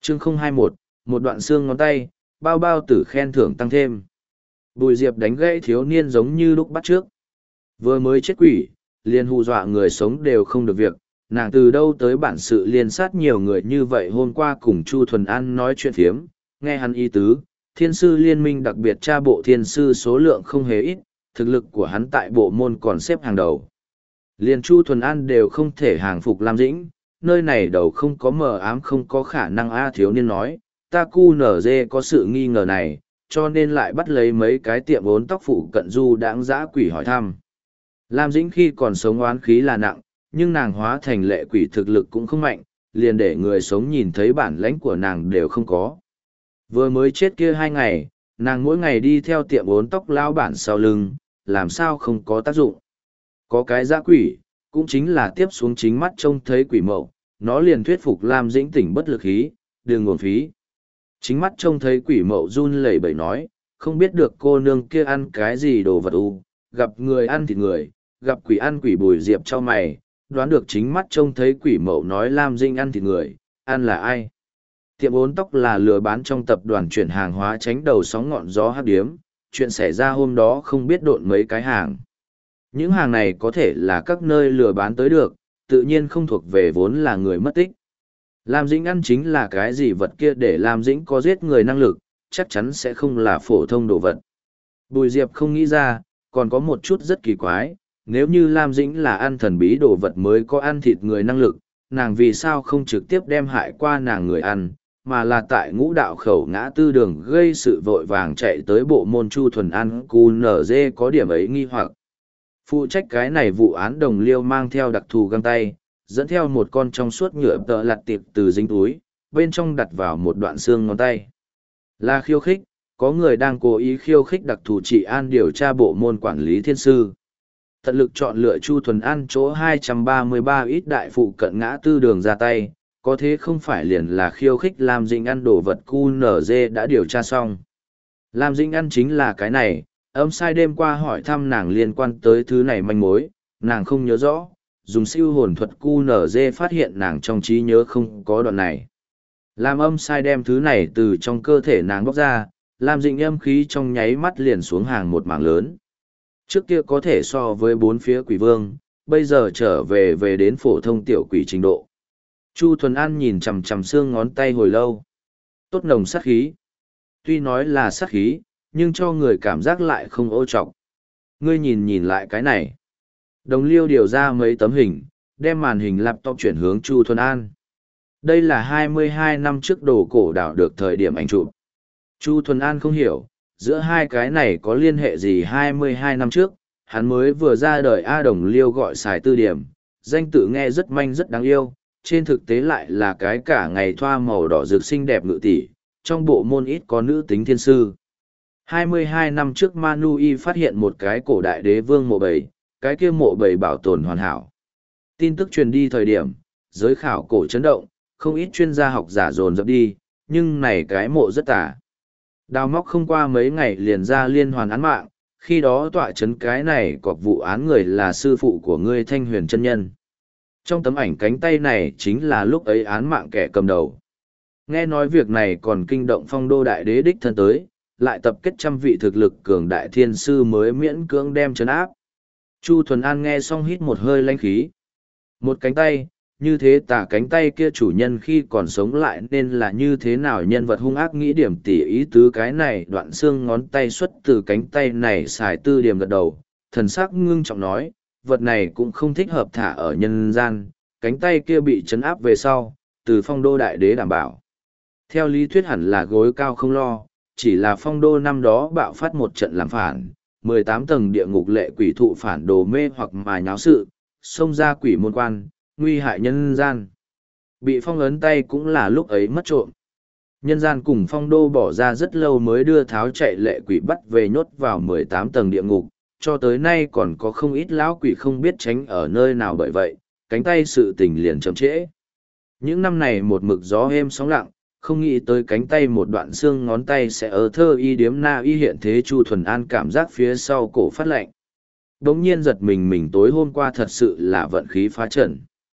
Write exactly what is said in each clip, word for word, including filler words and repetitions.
chương không hai mốt, một đoạn xương ngón tay, bao bao tử khen thưởng tăng thêm. Bùi Diệp đánh gãy thiếu niên giống như lúc bắt trước. Vừa mới chết quỷ, liền hù dọa người sống đều không được việc, nàng từ đâu tới bản sự liên sát nhiều người như vậy. Hôm qua cùng Chu Thuần An nói chuyện phiếm, nghe hắn ý tứ, thiên sư liên minh đặc biệt tra bộ thiên sư số lượng không hề ít, thực lực của hắn tại bộ môn còn xếp hàng đầu. Liền Chu Thuần An đều không thể hàng phục Lam Dĩnh, nơi này đầu không có mờ ám không có khả năng. A thiếu niên nói, ta cu nở dê có sự nghi ngờ này, cho nên lại bắt lấy mấy cái tiệm ốn tóc phụ cận du đãng dã quỷ hỏi thăm. Lam Dĩnh khi còn sống oán khí là nặng, nhưng nàng hóa thành lệ quỷ thực lực cũng không mạnh, liền để người sống nhìn thấy bản lãnh của nàng đều không có. Vừa mới chết kia hai ngày, nàng mỗi ngày đi theo tiệm ốn tóc lao bản sau lưng, làm sao không có tác dụng. Có cái dã quỷ, cũng chính là tiếp xuống chính mắt trông thấy quỷ mậu, nó liền thuyết phục Lam Dĩnh tỉnh bất lực khí, đừng nguồn phí. Chính mắt trông thấy quỷ mậu run lẩy bẩy nói, không biết được cô nương kia ăn cái gì đồ vật u, gặp người ăn thịt người, gặp quỷ ăn quỷ. Bùi Diệp cho mày, đoán được chính mắt trông thấy quỷ mậu nói Lam Dĩnh ăn thịt người, ăn là ai. Tiệm ốn tóc là lừa bán trong tập đoàn chuyển hàng hóa tránh đầu sóng ngọn gió hắc điếm, chuyện xảy ra hôm đó không biết độn mấy cái hàng. Những hàng này có thể là các nơi lừa bán tới được, tự nhiên không thuộc về vốn là người mất tích. Lam Dĩnh ăn chính là cái gì vật kia để Lam Dĩnh có giết người năng lực, chắc chắn sẽ không là phổ thông đồ vật. Bùi Diệp không nghĩ ra, còn có một chút rất kỳ quái, nếu như Lam Dĩnh là ăn thần bí đồ vật mới có ăn thịt người năng lực, nàng vì sao không trực tiếp đem hại qua nàng người ăn, mà là tại ngũ đạo khẩu ngã tư đường gây sự vội vàng chạy tới bộ môn Chu Thuần An cu nở dê có điểm ấy nghi hoặc. Phụ trách cái này vụ án Đồng Liêu mang theo đặc thù găng tay, dẫn theo một con trong suốt nhựa tợ lặt tiệp từ dính túi, bên trong đặt vào một đoạn xương ngón tay. Là khiêu khích, có người đang cố ý khiêu khích đặc thù trị an điều tra bộ môn quản lý thiên sư. Tận lực chọn lựa Chu Thuần An chỗ hai trăm ba mươi ba ít đại phụ cận ngã tư đường ra tay, có thế không phải liền là khiêu khích Lam Dĩnh ăn đồ vật cu nở dê đã điều tra xong. Lam Dĩnh ăn chính là cái này, âm sai đêm qua hỏi thăm nàng liên quan tới thứ này manh mối, nàng không nhớ rõ, dùng siêu hồn thuật cu nở dê phát hiện nàng trong trí nhớ không có đoạn này. Làm âm sai đem thứ này từ trong cơ thể nàng bóc ra, Lam Dĩnh âm khí trong nháy mắt liền xuống hàng một mảng lớn. Trước kia có thể so với bốn phía quỷ vương, bây giờ trở về về đến phổ thông tiểu quỷ trình độ. Chu Thuần An nhìn chằm chằm xương ngón tay hồi lâu. Tốt nồng sát khí. Tuy nói là sát khí, nhưng cho người cảm giác lại không ô trọc. Ngươi nhìn nhìn lại cái này. Đồng Liêu điều ra mấy tấm hình, đem màn hình laptop chuyển hướng Chu Thuần An. Đây là hai mươi hai năm trước đồ cổ đảo được thời điểm ảnh chụp. Chu Thuần An không hiểu, giữa hai cái này có liên hệ gì. Hai mươi hai năm trước, hắn mới vừa ra đời. A Đồng Liêu gọi xài tư điểm, danh tự nghe rất manh rất đáng yêu, trên thực tế lại là cái cả ngày thoa màu đỏ rực xinh đẹp ngự tỷ, trong bộ môn ít có nữ tính thiên sư. hai mươi hai năm trước Manu Y phát hiện một cái cổ đại đế vương mộ bầy, cái kia mộ bầy bảo tồn hoàn hảo. Tin tức truyền đi thời điểm, giới khảo cổ chấn động, không ít chuyên gia học giả dồn dập đi, nhưng này cái mộ rất tà. Đào móc không qua mấy ngày liền ra liên hoàn án mạng, khi đó tọa chấn cái này cọc vụ án người là sư phụ của ngươi Thanh Huyền chân nhân. Trong tấm ảnh cánh tay này chính là lúc ấy án mạng kẻ cầm đầu. Nghe nói việc này còn kinh động Phong Đô đại đế đích thân tới, lại tập kết trăm vị thực lực cường đại thiên sư mới miễn cưỡng đem trấn áp. Chu Thuần An nghe xong hít một hơi lãnh khí. Một cánh tay, như thế tả cánh tay kia chủ nhân khi còn sống lại nên là như thế nào nhân vật hung ác. Nghĩ điểm tỉ ý tứ cái này đoạn xương ngón tay xuất từ cánh tay này. Xài tư điểm gật đầu, thần sắc ngưng trọng nói, vật này cũng không thích hợp thả ở nhân gian, cánh tay kia bị trấn áp về sau, từ Phong Đô đại đế đảm bảo. Theo lý thuyết hẳn là gối cao không lo, chỉ là Phong Đô năm đó bạo phát một trận làm phản, mười tám tầng địa ngục lệ quỷ thụ phản đồ mê hoặc mà nháo sự, xông ra quỷ môn quan, nguy hại nhân gian. Bị phong ấn tay cũng là lúc ấy mất trộm. Nhân gian cùng Phong Đô bỏ ra rất lâu mới đưa tháo chạy lệ quỷ bắt về nhốt vào mười tám tầng địa ngục, cho tới nay còn có không ít lão quỷ không biết tránh ở nơi nào. Bởi vậy, cánh tay sự tình liền chậm trễ. Những năm này một mực gió êm sóng lặng, không nghĩ tới cánh tay một đoạn xương ngón tay sẽ ở thơ y điếm na y hiện thế. Chu Thuần An cảm giác phía sau cổ phát lạnh. Đống nhiên giật mình mình tối hôm qua thật sự là vận khí phá trận.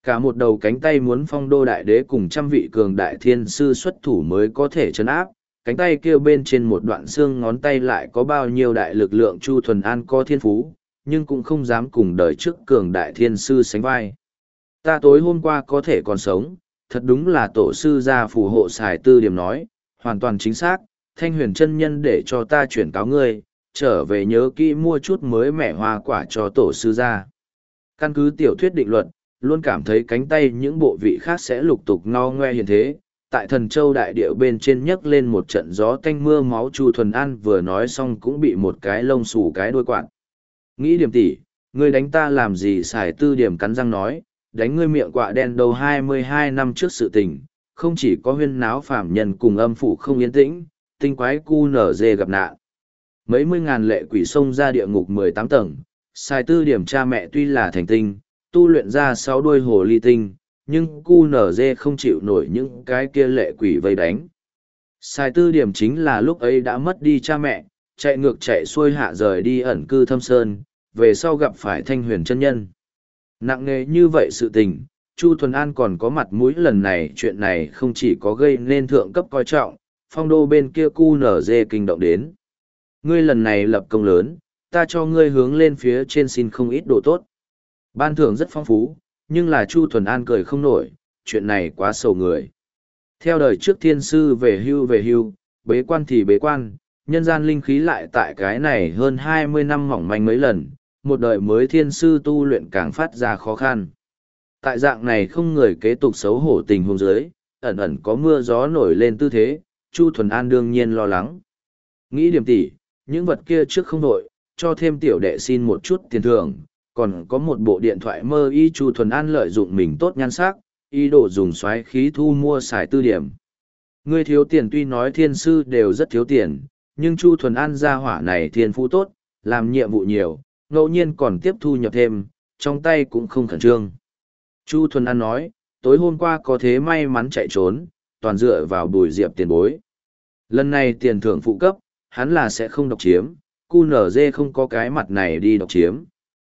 Cả một đầu cánh tay muốn phong đô đại đế cùng trăm vị cường đại thiên sư xuất thủ mới có thể chấn áp, cánh tay kia bên trên một đoạn xương ngón tay lại có bao nhiêu đại lực lượng Chu Thuần An có thiên phú, nhưng cũng không dám cùng đời trước cường đại thiên sư sánh vai. Ta tối hôm qua có thể còn sống, thật đúng là tổ sư gia phù hộ xài tư điểm nói, hoàn toàn chính xác, Thanh Huyền chân nhân để cho ta chuyển cáo ngươi, trở về nhớ kỹ mua chút mới mẻ hoa quả cho tổ sư gia. Căn cứ tiểu thuyết định luật, luôn cảm thấy cánh tay những bộ vị khác sẽ lục tục no ngoe hiện thế. Tại Thần Châu đại địa bên trên nhấc lên một trận gió tanh mưa máu, Chu Thuần An vừa nói xong cũng bị một cái lông xù cái đuôi quạt. Nghĩ điểm tỷ, ngươi đánh ta làm gì? Xài tư điểm cắn răng nói, đánh ngươi miệng quạ đen đầu hai mươi hai năm trước sự tình, không chỉ có huyên náo phạm nhân cùng âm phủ không yên tĩnh, tinh quái cu nở dê gặp nạn. Mấy mươi ngàn lệ quỷ xông ra địa ngục mười tám tầng, xài tư điểm cha mẹ tuy là thành tinh, tu luyện ra sáu đuôi hồ ly tinh, nhưng cu nở dê không chịu nổi những cái kia lệ quỷ vây đánh. Xài tư điểm chính là lúc ấy đã mất đi cha mẹ, chạy ngược chạy xuôi hạ rời đi ẩn cư thâm sơn, về sau gặp phải Thanh Huyền chân nhân. Nặng nề như vậy sự tình, Chu Thuần An còn có mặt mũi lần này, chuyện này không chỉ có gây nên thượng cấp coi trọng, phong đô bên kia cu nở dê kinh động đến. Ngươi lần này lập công lớn, ta cho ngươi hướng lên phía trên xin không ít đồ tốt. Ban thưởng rất phong phú, nhưng là Chu Thuần An cười không nổi, chuyện này quá sầu người. Theo đời trước thiên sư về hưu về hưu, bế quan thì bế quan, nhân gian linh khí lại tại cái này hơn hai mươi năm mỏng manh mấy lần, một đời mới thiên sư tu luyện càng phát ra khó khăn. Tại dạng này không người kế tục xấu hổ tình huống dưới, ẩn ẩn có mưa gió nổi lên tư thế, Chu Thuần An đương nhiên lo lắng. Nghĩ điểm tỷ, những vật kia trước không đội, cho thêm tiểu đệ xin một chút tiền thưởng, còn có một bộ điện thoại mơ y. Chu Thuần An lợi dụng mình tốt nhan sắc, ý đồ dùng xoáy khí thu mua xài tư điểm. Ngươi thiếu tiền, tuy nói thiên sư đều rất thiếu tiền, nhưng Chu Thuần An gia hỏa này thiên phú tốt, làm nhiệm vụ nhiều, ngẫu nhiên còn tiếp thu nhập thêm, trong tay cũng không khẩn trương. Chu Thuần An nói, tối hôm qua có thế may mắn chạy trốn, toàn dựa vào Bùi Diệp tiền bối. Lần này tiền thưởng phụ cấp, hắn là sẽ không độc chiếm, cu nở dê không có cái mặt này đi độc chiếm.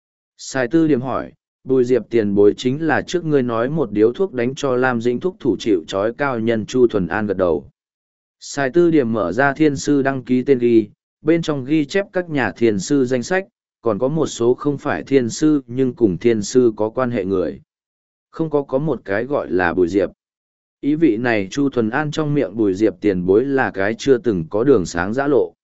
Sai tư điểm hỏi, Bùi Diệp tiền bối chính là trước ngươi nói một điếu thuốc đánh cho Lam Dĩnh thuốc thủ chịu trói cao nhân. Chu Thuần An gật đầu. Sai tư điểm mở ra thiên sư đăng ký tên ghi, bên trong ghi chép các nhà thiên sư danh sách, còn có một số không phải thiên sư nhưng cùng thiên sư có quan hệ người. Không có có một cái gọi là Bùi Diệp. Ý vị này Chu Thuần An trong miệng Bùi Diệp tiền bối là cái chưa từng có đường sáng giã lộ.